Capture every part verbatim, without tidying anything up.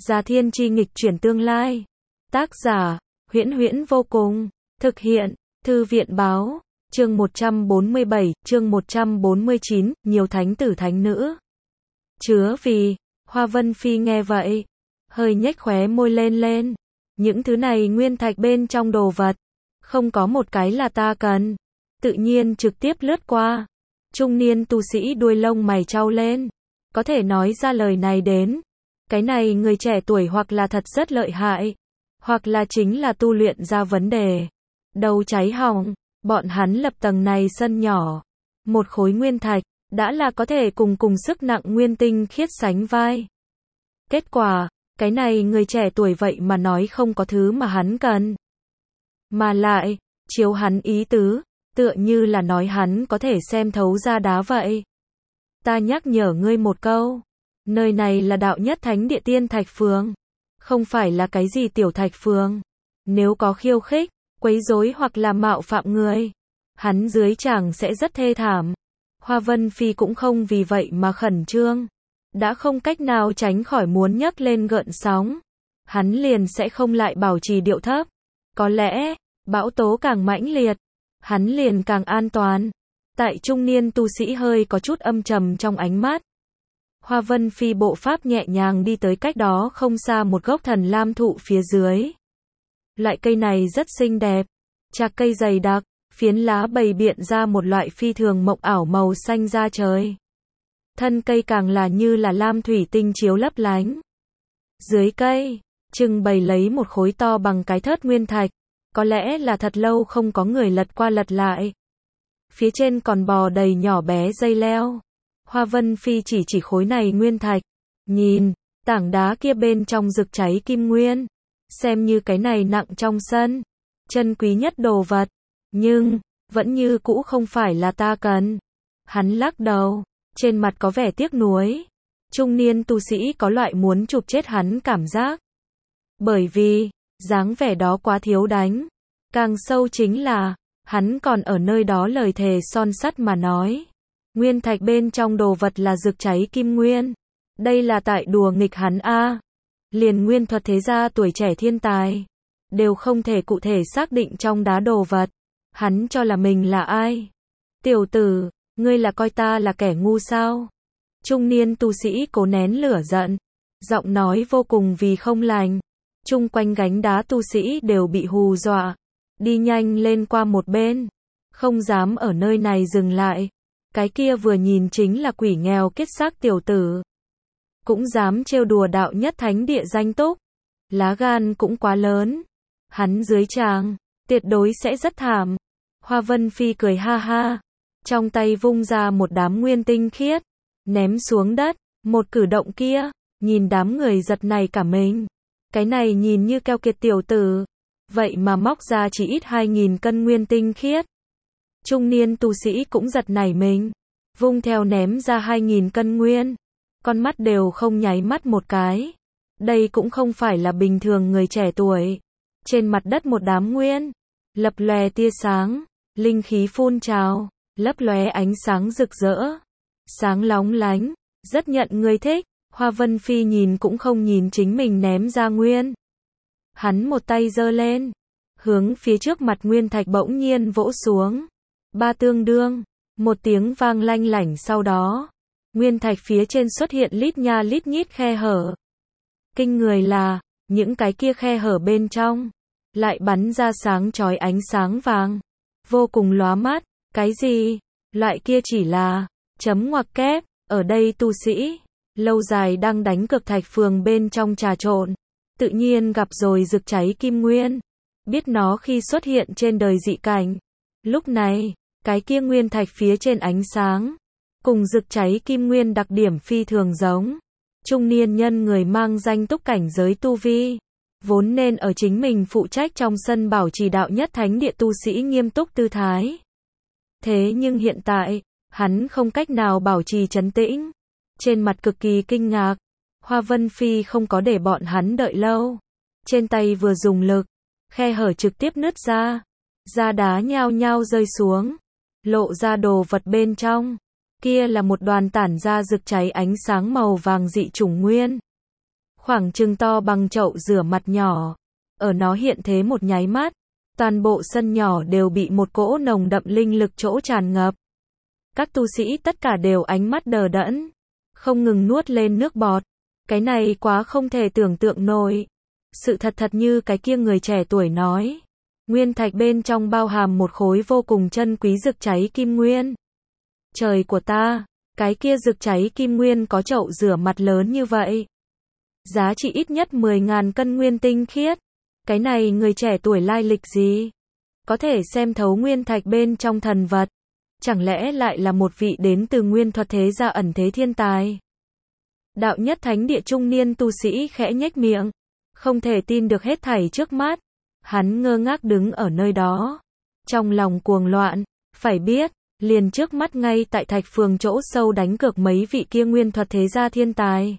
Già Thiên Chi nghịch chuyển tương lai. Tác giả, Huyễn Huyễn vô cùng. Thực hiện, Thư viện báo. Chương một trăm bốn mươi bảy, chương một trăm bốn mươi chín, nhiều thánh tử thánh nữ. Chứa vì, Hoa Vân Phi nghe vậy, hơi nhếch khóe môi lên lên. Những thứ này nguyên thạch bên trong đồ vật, không có một cái là ta cần. Tự nhiên trực tiếp lướt qua. Trung niên tu sĩ đuôi lông mày chau lên. Có thể nói ra lời này đến. Cái này người trẻ tuổi hoặc là thật rất lợi hại, hoặc là chính là tu luyện ra vấn đề. Đầu cháy hỏng, bọn hắn lập tầng này sân nhỏ. Một khối nguyên thạch, đã là có thể cùng cùng sức nặng nguyên tinh khiết sánh vai. Kết quả, cái này người trẻ tuổi vậy mà nói không có thứ mà hắn cần. Mà lại, chiếu hắn ý tứ, tựa như là nói hắn có thể xem thấu ra đá vậy. Ta nhắc nhở ngươi một câu. Nơi này là đạo nhất thánh địa tiên thạch phường. Không phải là cái gì tiểu thạch phường. Nếu có khiêu khích, quấy rối hoặc là mạo phạm người, hắn dưới chàng sẽ rất thê thảm. Hoa Vân Phi cũng không vì vậy mà khẩn trương. Đã không cách nào tránh khỏi muốn nhấc lên gợn sóng. Hắn liền sẽ không lại bảo trì điệu thấp. Có lẽ, bão tố càng mãnh liệt, hắn liền càng an toàn. Tại trung niên tu sĩ hơi có chút âm trầm trong ánh mắt. Hoa Vân Phi bộ pháp nhẹ nhàng đi tới cách đó không xa một gốc thần lam thụ phía dưới. Loại cây này rất xinh đẹp, chạc cây dày đặc, phiến lá bày biện ra một loại phi thường mộng ảo màu xanh da trời. Thân cây càng là như là lam thủy tinh chiếu lấp lánh. Dưới cây, trưng bày lấy một khối to bằng cái thớt nguyên thạch, có lẽ là thật lâu không có người lật qua lật lại. Phía trên còn bò đầy nhỏ bé dây leo. Hoa Vân Phi chỉ chỉ khối này nguyên thạch. Nhìn, tảng đá kia bên trong rực cháy kim nguyên. Xem như cái này nặng trong sân. Chân quý nhất đồ vật. Nhưng, vẫn như cũ không phải là ta cần. Hắn lắc đầu, trên mặt có vẻ tiếc nuối. Trung niên tu sĩ có loại muốn chụp chết hắn cảm giác. Bởi vì, dáng vẻ đó quá thiếu đánh. Càng sâu chính là, hắn còn ở nơi đó lời thề son sắt mà nói. Nguyên thạch bên trong đồ vật là rực cháy kim nguyên. Đây là tại đùa nghịch hắn a. Liền nguyên thuật thế gia tuổi trẻ thiên tài, đều không thể cụ thể xác định trong đá đồ vật. Hắn cho là mình là ai? Tiểu tử, ngươi là coi ta là kẻ ngu sao? Trung niên tu sĩ cố nén lửa giận. Giọng nói vô cùng vì không lành. Chung quanh gánh đá tu sĩ đều bị hù dọa. Đi nhanh lên qua một bên. Không dám ở nơi này dừng lại. Cái kia vừa nhìn chính là quỷ nghèo kết xác tiểu tử. Cũng dám trêu đùa đạo nhất thánh địa danh túc. Lá gan cũng quá lớn. Hắn dưới tràng, tuyệt đối sẽ rất thảm. Hoa Vân Phi cười ha ha. Trong tay vung ra một đám nguyên tinh khiết. Ném xuống đất. Một cử động kia, nhìn đám người giật này cả mình. Cái này nhìn như keo kiệt tiểu tử. Vậy mà móc ra chỉ ít hai nghìn cân nguyên tinh khiết. Trung niên tu sĩ cũng giật nảy mình. Vung theo ném ra hai nghìn cân nguyên. Con mắt đều không nháy mắt một cái. Đây cũng không phải là bình thường người trẻ tuổi. Trên mặt đất một đám nguyên. Lập lòe tia sáng. Linh khí phun trào. Lấp lóe ánh sáng rực rỡ. Sáng lóng lánh. Rất nhận người thích. Hoa Vân Phi nhìn cũng không nhìn chính mình ném ra nguyên. Hắn một tay giơ lên. Hướng phía trước mặt nguyên thạch bỗng nhiên vỗ xuống. Ba tương đương. Một tiếng vang lanh lảnh sau đó. Nguyên thạch phía trên xuất hiện lít nha lít nhít khe hở. Kinh người là, những cái kia khe hở bên trong. Lại bắn ra sáng chói ánh sáng vàng. Vô cùng lóa mắt. Cái gì? Loại kia chỉ là chấm ngoặc kép. Ở đây tu sĩ lâu dài đang đánh cực thạch phường bên trong trà trộn. Tự nhiên gặp rồi rực cháy kim nguyên. Biết nó khi xuất hiện trên đời dị cảnh. Lúc này, cái kia nguyên thạch phía trên ánh sáng. Cùng rực cháy kim nguyên đặc điểm phi thường giống. Trung niên nhân người mang danh túc cảnh giới tu vi. Vốn nên ở chính mình phụ trách trong sân bảo trì đạo nhất thánh địa tu sĩ nghiêm túc tư thái. Thế nhưng hiện tại, hắn không cách nào bảo trì trấn tĩnh. Trên mặt cực kỳ kinh ngạc. Hoa Vân Phi không có để bọn hắn đợi lâu. Trên tay vừa dùng lực. Khe hở trực tiếp nứt ra. Da đá nhao nhao rơi xuống. Lộ ra đồ vật bên trong. Kia là một đoàn tản ra rực cháy ánh sáng màu vàng dị chủng nguyên. khoảng chừng to bằng chậu rửa mặt nhỏ. Ở nó hiện thế một nháy mắt, toàn bộ sân nhỏ đều bị một cỗ nồng đậm linh lực chỗ tràn ngập. Các tu sĩ tất cả đều ánh mắt đờ đẫn, không ngừng nuốt lên nước bọt. Cái này quá không thể tưởng tượng nổi. Sự thật thật như cái kia người trẻ tuổi nói. Nguyên thạch bên trong bao hàm một khối vô cùng chân quý rực cháy kim nguyên. Trời của ta, cái kia rực cháy kim nguyên có chậu rửa mặt lớn như vậy. Giá trị ít nhất mười ngàn cân nguyên tinh khiết. Cái này người trẻ tuổi lai lịch gì? Có thể xem thấu nguyên thạch bên trong thần vật. Chẳng lẽ lại là một vị đến từ nguyên thuật thế gia ẩn thế thiên tài? Đạo nhất thánh địa trung niên tu sĩ khẽ nhếch miệng. Không thể tin được hết thảy trước mắt. Hắn ngơ ngác đứng ở nơi đó. Trong lòng cuồng loạn. Phải biết, liền trước mắt ngay tại thạch phường chỗ sâu đánh cược mấy vị kia nguyên thuật thế gia thiên tài.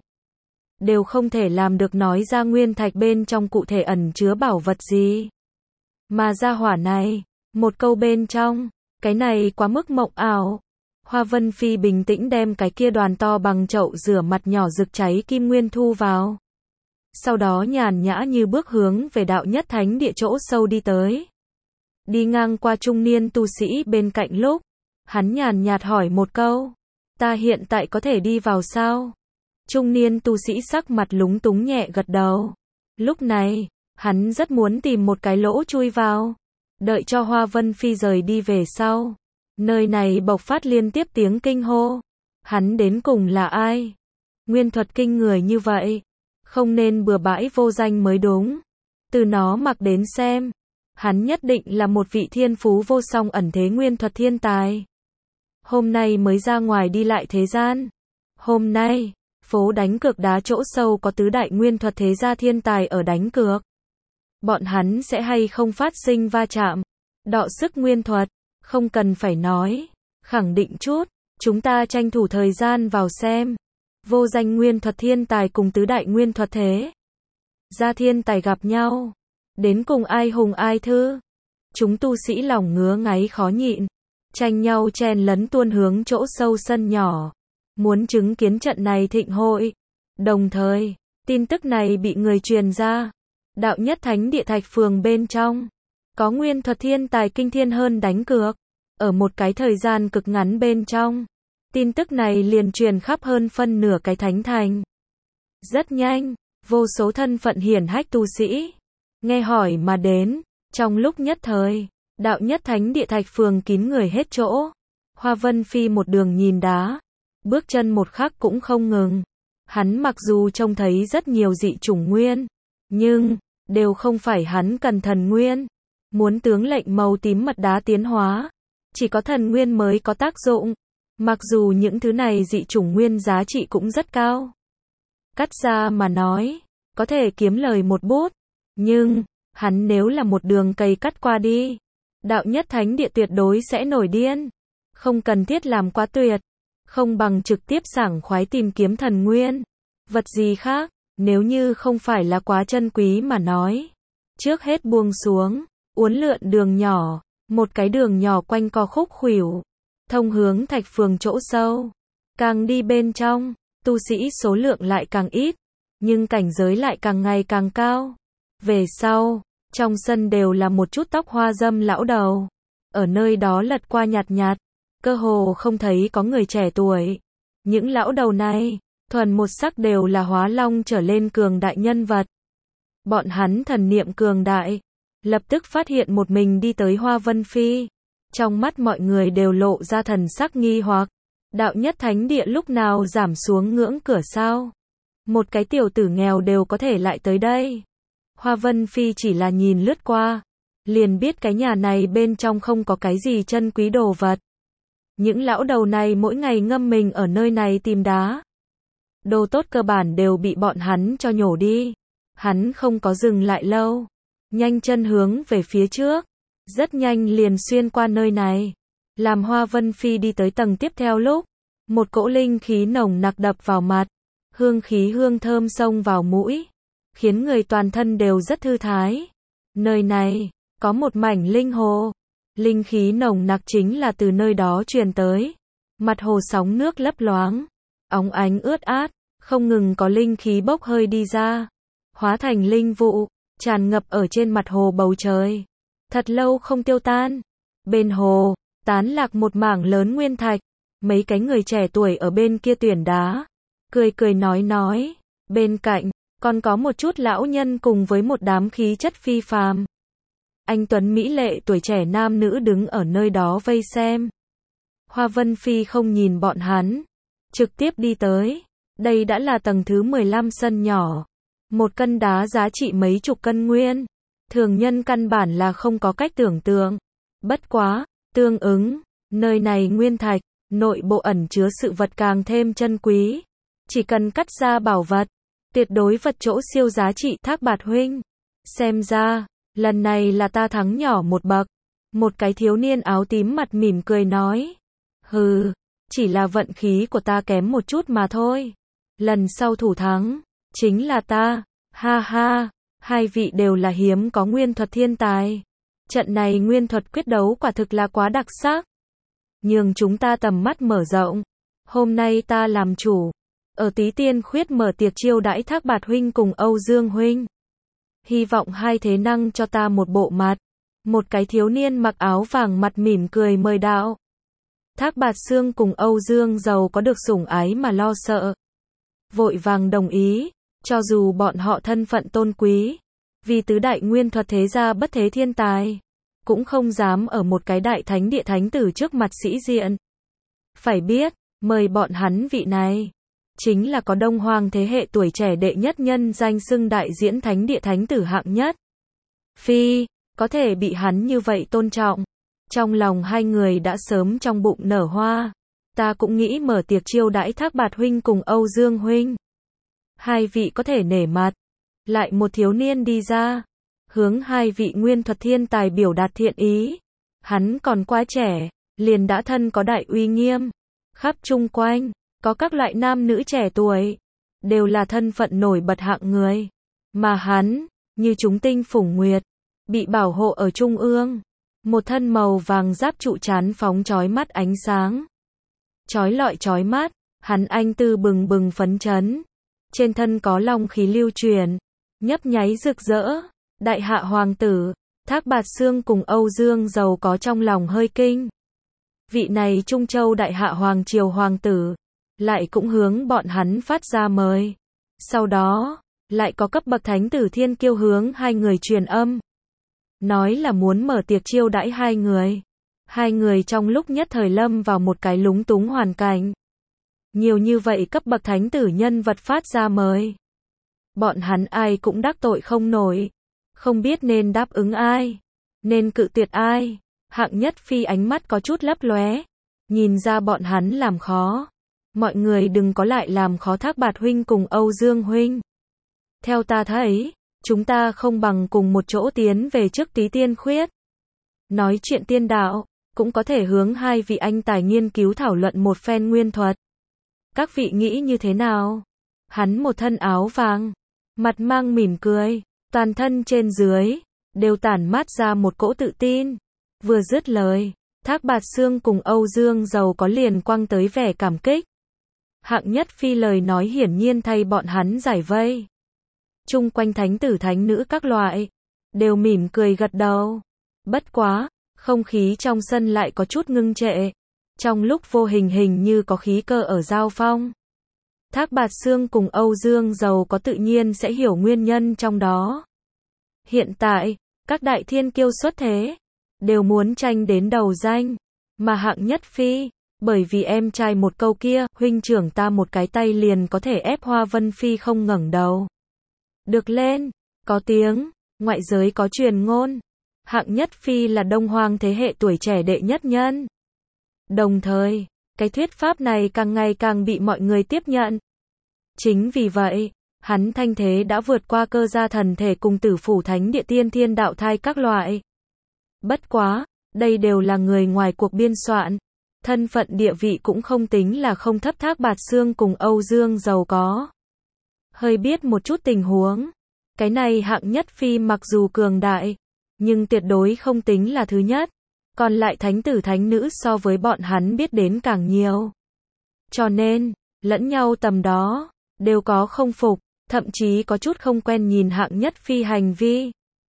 Đều không thể làm được nói ra nguyên thạch bên trong cụ thể ẩn chứa bảo vật gì. Mà gia hỏa này, một câu bên trong, cái này quá mức mộng ảo. Hoa Vân Phi bình tĩnh đem cái kia đoàn to bằng chậu rửa mặt nhỏ rực cháy kim nguyên thu vào. Sau đó nhàn nhã như bước hướng về đạo nhất thánh địa chỗ sâu đi tới. Đi ngang qua trung niên tu sĩ bên cạnh lúc, hắn nhàn nhạt hỏi một câu. Ta hiện tại có thể đi vào sao? Trung niên tu sĩ sắc mặt lúng túng nhẹ gật đầu. Lúc này, hắn rất muốn tìm một cái lỗ chui vào. Đợi cho Hoa Vân Phi rời đi về sau. Nơi này bộc phát liên tiếp tiếng kinh hô. Hắn đến cùng là ai? Nguyên thuật kinh người như vậy. Không nên bừa bãi vô danh mới đúng. Từ nó mặc đến xem. Hắn nhất định là một vị thiên phú vô song ẩn thế nguyên thuật thiên tài. Hôm nay mới ra ngoài đi lại thế gian. Hôm nay, phố đánh cược đá chỗ sâu có tứ đại nguyên thuật thế gia thiên tài ở đánh cược. Bọn hắn sẽ hay không phát sinh va chạm, đọ sức nguyên thuật, không cần phải nói, khẳng định chút, chúng ta tranh thủ thời gian vào xem. Vô danh nguyên thuật thiên tài cùng tứ đại nguyên thuật thế gia thiên tài gặp nhau, đến cùng ai hùng ai thư. Chúng tu sĩ lòng ngứa ngáy khó nhịn, tranh nhau chen lấn tuôn hướng chỗ sâu sân nhỏ, muốn chứng kiến trận này thịnh hội. Đồng thời, tin tức này bị người truyền ra. Đạo nhất thánh địa thạch phường bên trong, có nguyên thuật thiên tài kinh thiên hơn đánh cược. Ở một cái thời gian cực ngắn bên trong, tin tức này liền truyền khắp hơn phân nửa cái thánh thành. Rất nhanh, vô số thân phận hiển hách tu sĩ nghe hỏi mà đến. Trong lúc nhất thời, đạo nhất thánh địa thạch phường kín người hết chỗ. Hoa Vân Phi một đường nhìn đá, bước chân một khắc cũng không ngừng. Hắn mặc dù trông thấy rất nhiều dị chủng nguyên, nhưng đều không phải hắn cần thần nguyên. Muốn tướng lệnh màu tím mật đá tiến hóa, chỉ có thần nguyên mới có tác dụng. Mặc dù những thứ này dị chủng nguyên giá trị cũng rất cao. Cắt ra mà nói, có thể kiếm lời một bút. Nhưng, hắn nếu là một đường cây cắt qua đi, đạo nhất thánh địa tuyệt đối sẽ nổi điên. Không cần thiết làm quá tuyệt. Không bằng trực tiếp sảng khoái tìm kiếm thần nguyên. Vật gì khác, nếu như không phải là quá chân quý mà nói. Trước hết buông xuống, uốn lượn đường nhỏ, một cái đường nhỏ quanh co khúc khuỷu, thông hướng thạch phường chỗ sâu. Càng đi bên trong, tu sĩ số lượng lại càng ít, nhưng cảnh giới lại càng ngày càng cao. Về sau, trong sân đều là một chút tóc hoa râm lão đầu. Ở nơi đó lật qua nhạt nhạt, cơ hồ không thấy có người trẻ tuổi. Những lão đầu này, thuần một sắc đều là hóa long trở lên cường đại nhân vật. Bọn hắn thần niệm cường đại, lập tức phát hiện một mình đi tới Hoa Vân Phi. Trong mắt mọi người đều lộ ra thần sắc nghi hoặc. Đạo nhất thánh địa lúc nào giảm xuống ngưỡng cửa sao? Một cái tiểu tử nghèo đều có thể lại tới đây. Hoa Vân Phi chỉ là nhìn lướt qua, liền biết cái nhà này bên trong không có cái gì chân quý đồ vật. Những lão đầu này mỗi ngày ngâm mình ở nơi này tìm đá. Đồ tốt cơ bản đều bị bọn hắn cho nhổ đi. Hắn không có dừng lại lâu, nhanh chân hướng về phía trước, rất nhanh liền xuyên qua nơi này. Làm Hoa Vân Phi đi tới tầng tiếp theo lúc, một cỗ linh khí nồng nặc đập vào mặt, hương khí hương thơm xông vào mũi, khiến người toàn thân đều rất thư thái. Nơi này, có một mảnh linh hồ, linh khí nồng nặc chính là từ nơi đó truyền tới. Mặt hồ sóng nước lấp loáng, óng ánh ướt át, không ngừng có linh khí bốc hơi đi ra, hóa thành linh vụ, tràn ngập ở trên mặt hồ bầu trời. Thật lâu không tiêu tan. Bên hồ, tán lạc một mảng lớn nguyên thạch, mấy cái người trẻ tuổi ở bên kia tuyển đá, cười cười nói nói, bên cạnh, còn có một chút lão nhân cùng với một đám khí chất phi phàm. Anh tuấn mỹ lệ tuổi trẻ nam nữ đứng ở nơi đó vây xem. Hoa Vân Phi không nhìn bọn hắn, trực tiếp đi tới. Đây đã là tầng thứ mười lăm sân nhỏ. Một cân đá giá trị mấy chục cân nguyên. Thường nhân căn bản là không có cách tưởng tượng. Bất quá, tương ứng, nơi này nguyên thạch, nội bộ ẩn chứa sự vật càng thêm chân quý. Chỉ cần cắt ra bảo vật, tuyệt đối vật chỗ siêu giá trị. Thác Bạt huynh, xem ra, lần này là ta thắng nhỏ một bậc. Một cái thiếu niên áo tím mặt mỉm cười nói. Hừ, chỉ là vận khí của ta kém một chút mà thôi. Lần sau thủ thắng, chính là ta, ha ha, hai vị đều là hiếm có nguyên thuật thiên tài. Trận này nguyên thuật quyết đấu quả thực là quá đặc sắc. Nhường chúng ta tầm mắt mở rộng. Hôm nay ta làm chủ, ở Tí Tiên Khuyết mở tiệc chiêu đãi Thác Bạt huynh cùng Âu Dương huynh. Hy vọng hai thế năng cho ta một bộ mặt. Một cái thiếu niên mặc áo vàng mặt mỉm cười mời đạo. Thác Bạt Xương cùng Âu Dương giàu có được sủng ái mà lo sợ. Vội vàng đồng ý, cho dù bọn họ thân phận tôn quý, vì tứ đại nguyên thuật thế gia bất thế thiên tài, cũng không dám ở một cái đại thánh địa thánh tử trước mặt sĩ diện. Phải biết, mời bọn hắn vị này, chính là có Đông Hoang thế hệ tuổi trẻ đệ nhất nhân danh xưng đại diễn thánh địa thánh tử hạng nhất. Phi, có thể bị hắn như vậy tôn trọng. Trong lòng hai người đã sớm trong bụng nở hoa. Ta cũng nghĩ mở tiệc chiêu đãi Thác Bạt huynh cùng Âu Dương huynh. Hai vị có thể nể mặt. Lại một thiếu niên đi ra, hướng hai vị nguyên thuật thiên tài biểu đạt thiện ý. Hắn còn quá trẻ, liền đã thân có đại uy nghiêm. Khắp chung quanh, có các loại nam nữ trẻ tuổi, đều là thân phận nổi bật hạng người. Mà hắn, như chúng tinh phủng nguyệt, bị bảo hộ ở trung ương. Một thân màu vàng giáp trụ chán phóng chói mắt ánh sáng. Chói lọi chói mắt, hắn anh tư bừng bừng phấn chấn. Trên thân có long khí lưu truyền, nhấp nháy rực rỡ. Đại hạ hoàng tử, Thác Bạt Xương cùng Âu Dương giàu có trong lòng hơi kinh. Vị này Trung Châu đại hạ hoàng triều hoàng tử, lại cũng hướng bọn hắn phát ra mời. Sau đó, lại có cấp bậc thánh tử thiên kiêu hướng hai người truyền âm. Nói là muốn mở tiệc chiêu đãi hai người. Hai người trong lúc nhất thời lâm vào một cái lúng túng hoàn cảnh. Nhiều như vậy cấp bậc thánh tử nhân vật phát ra mời. Bọn hắn ai cũng đắc tội không nổi. Không biết nên đáp ứng ai, nên cự tuyệt ai. Hạng Nhất Phi ánh mắt có chút lấp lóe, nhìn ra bọn hắn làm khó. Mọi người đừng có lại làm khó Thác Bạt huynh cùng Âu Dương huynh. Theo ta thấy, chúng ta không bằng cùng một chỗ tiến về trước Tí Tiên Khuyết. Nói chuyện tiên đạo, cũng có thể hướng hai vị anh tài nghiên cứu thảo luận một phen nguyên thuật. Các vị nghĩ như thế nào? Hắn một thân áo vàng, mặt mang mỉm cười, toàn thân trên dưới, đều tản mát ra một cỗ tự tin. Vừa dứt lời, Thác Bạt Xương cùng Âu Dương giàu có liền quăng tới vẻ cảm kích. Hạng Nhất Phi lời nói hiển nhiên thay bọn hắn giải vây. Chung quanh thánh tử thánh nữ các loại, đều mỉm cười gật đầu. Bất quá, không khí trong sân lại có chút ngưng trệ. Trong lúc vô hình hình như có khí cơ ở giao phong. Thác Bạt Xương cùng Âu Dương giàu có tự nhiên sẽ hiểu nguyên nhân trong đó. Hiện tại, các đại thiên kiêu xuất thế, đều muốn tranh đến đầu danh. Mà Hạng Nhất Phi, bởi vì em trai một câu kia, huynh trưởng ta một cái tay liền có thể ép Hoa Vân Phi không ngẩng đầu được lên. Có tiếng, ngoại giới có truyền ngôn, Hạng Nhất Phi là Đông Hoang thế hệ tuổi trẻ đệ nhất nhân. Đồng thời, cái thuyết pháp này càng ngày càng bị mọi người tiếp nhận. Chính vì vậy, hắn thanh thế đã vượt qua cơ gia thần thể cùng tử phủ thánh địa tiên thiên đạo thai các loại. Bất quá, đây đều là người ngoài cuộc biên soạn. Thân phận địa vị cũng không tính là không thấp. Thác Bạt Xương cùng Âu Dương giàu có hơi biết một chút tình huống. Cái này Hạng Nhất Phi mặc dù cường đại, nhưng tuyệt đối không tính là thứ nhất. Còn lại thánh tử thánh nữ so với bọn hắn biết đến càng nhiều. Cho nên, lẫn nhau tầm đó, đều có không phục, thậm chí có chút không quen nhìn hạng nhất phi hành vi.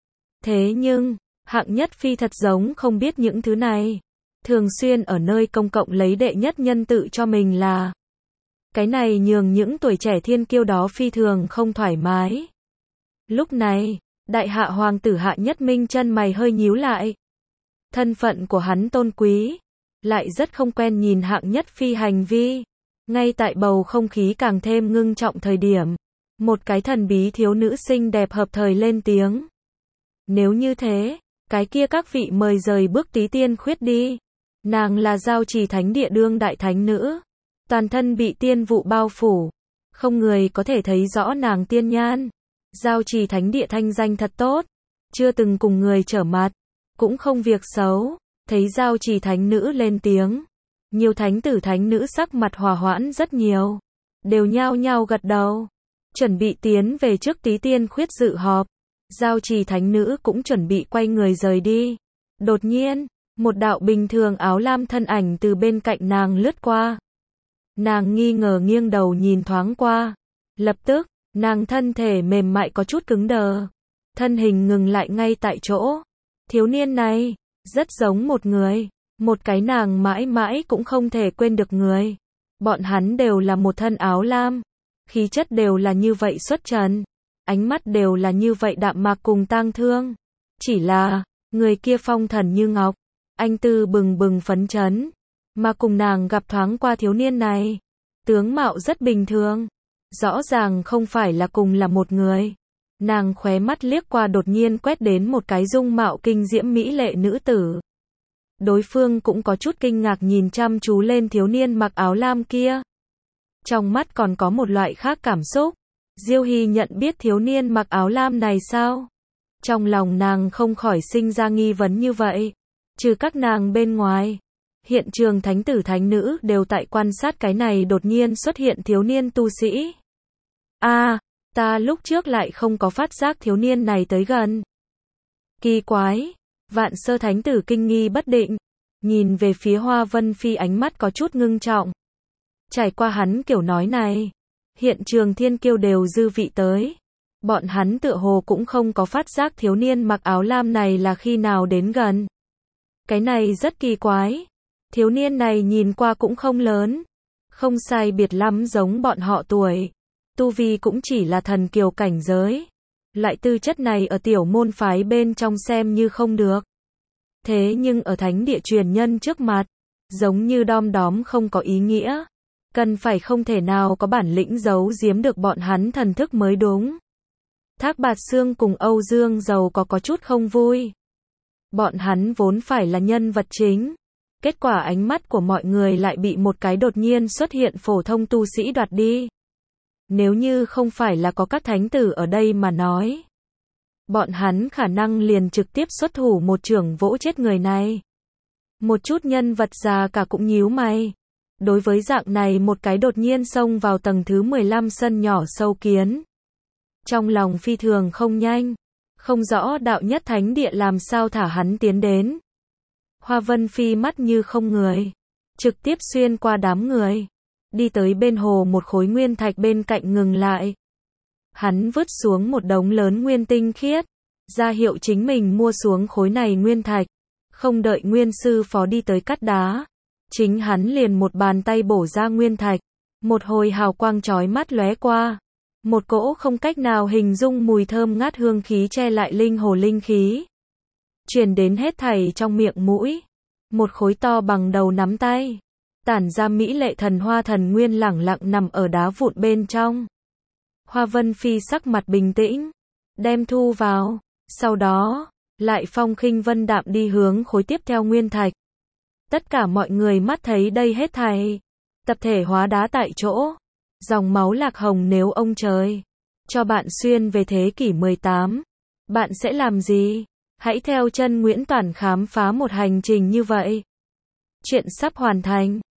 Thế nhưng, hạng nhất phi thật giống không biết những thứ này. Thường xuyên ở nơi công cộng lấy đệ nhất nhân tự cho mình là. Cái này nhường những tuổi trẻ thiên kiêu đó phi thường không thoải mái. Lúc này, đại hạ hoàng tử Hạ Nhất Minh chân mày hơi nhíu lại. Thân phận của hắn tôn quý, lại rất không quen nhìn hạng nhất phi hành vi. Ngay tại bầu không khí càng thêm ngưng trọng thời điểm, một cái thần bí thiếu nữ xinh đẹp hợp thời lên tiếng. Nếu như thế, cái kia các vị mời rời bước Tí Tiên Khuyết đi. Nàng là Giao Trì Thánh Địa đương đại thánh nữ, toàn thân bị tiên vụ bao phủ, không người có thể thấy rõ nàng tiên nhan. Giao Trì Thánh Địa thanh danh thật tốt, chưa từng cùng người trở mặt, cũng không việc xấu. Thấy Giao Trì Thánh Nữ lên tiếng, nhiều thánh tử thánh nữ sắc mặt hòa hoãn rất nhiều, đều nhao nhao gật đầu, chuẩn bị tiến về trước Tí Tiên Khuyết dự họp. Giao Trì Thánh Nữ cũng chuẩn bị quay người rời đi. Đột nhiên, một đạo bình thường áo lam thân ảnh từ bên cạnh nàng lướt qua. Nàng nghi ngờ nghiêng đầu nhìn thoáng qua, lập tức, nàng thân thể mềm mại có chút cứng đờ, thân hình ngừng lại ngay tại chỗ. Thiếu niên này, rất giống một người, một cái nàng mãi mãi cũng không thể quên được người. Bọn hắn đều là một thân áo lam, khí chất đều là như vậy xuất trần, ánh mắt đều là như vậy đạm mạc cùng tang thương. Chỉ là, người kia phong thần như ngọc, anh tư bừng bừng phấn chấn, mà cùng nàng gặp thoáng qua thiếu niên này, tướng mạo rất bình thường, rõ ràng không phải là cùng là một người. Nàng khóe mắt liếc qua đột nhiên quét đến một cái dung mạo kinh diễm mỹ lệ nữ tử. Đối phương cũng có chút kinh ngạc nhìn chăm chú lên thiếu niên mặc áo lam kia. Trong mắt còn có một loại khác cảm xúc. Diêu Hy nhận biết thiếu niên mặc áo lam này sao? Trong lòng nàng không khỏi sinh ra nghi vấn như vậy. Trừ các nàng bên ngoài, hiện trường thánh tử thánh nữ đều tại quan sát cái này đột nhiên xuất hiện thiếu niên tu sĩ. A, à, ta lúc trước lại không có phát giác thiếu niên này tới gần. Kỳ quái, Vạn Sơ thánh tử kinh nghi bất định, nhìn về phía Hoa Vân Phi ánh mắt có chút ngưng trọng. Trải qua hắn kiểu nói này, hiện trường thiên kiêu đều dư vị tới. Bọn hắn tựa hồ cũng không có phát giác thiếu niên mặc áo lam này là khi nào đến gần. Cái này rất kỳ quái. Thiếu niên này nhìn qua cũng không lớn, không sai biệt lắm giống bọn họ tuổi. Tu vi cũng chỉ là thần kiều cảnh giới. Loại tư chất này ở tiểu môn phái bên trong xem như không được. Thế nhưng ở thánh địa truyền nhân trước mặt, giống như đom đóm không có ý nghĩa. Cần phải không thể nào có bản lĩnh giấu giếm được bọn hắn thần thức mới đúng. Thác Bạt Xương cùng Âu Dương Dầu có có chút không vui. Bọn hắn vốn phải là nhân vật chính. Kết quả ánh mắt của mọi người lại bị một cái đột nhiên xuất hiện phổ thông tu sĩ đoạt đi. Nếu như không phải là có các thánh tử ở đây mà nói, bọn hắn khả năng liền trực tiếp xuất thủ một chưởng vỗ chết người này. Một chút nhân vật già cả cũng nhíu mày. Đối với dạng này một cái đột nhiên xông vào tầng thứ mười lăm sân nhỏ sâu kiến. Trong lòng phi thường không nhanh, không rõ đạo nhất thánh địa làm sao thả hắn tiến đến. Hoa Vân Phi mắt như không người, trực tiếp xuyên qua đám người, đi tới bên hồ một khối nguyên thạch bên cạnh ngừng lại. Hắn vứt xuống một đống lớn nguyên tinh khiết, ra hiệu chính mình mua xuống khối này nguyên thạch, không đợi nguyên sư phó đi tới cắt đá. Chính hắn liền một bàn tay bổ ra nguyên thạch, một hồi hào quang chói mắt lóe qua, một cỗ không cách nào hình dung mùi thơm ngát hương khí che lại linh hồ linh khí, truyền đến hết thảy trong miệng mũi. Một khối to bằng đầu nắm tay, tản ra mỹ lệ thần hoa thần nguyên lẳng lặng nằm ở đá vụn bên trong. Hoa Vân Phi sắc mặt bình tĩnh, đem thu vào, sau đó lại phong khinh vân đạm đi hướng khối tiếp theo nguyên thạch. Tất cả mọi người mắt thấy đây hết thảy, tập thể hóa đá tại chỗ. Dòng máu lạc hồng, nếu ông trời cho bạn xuyên về thế kỷ mười tám, bạn sẽ làm gì? Hãy theo chân Nguyễn Toản khám phá một hành trình như vậy. Chuyện sắp hoàn thành.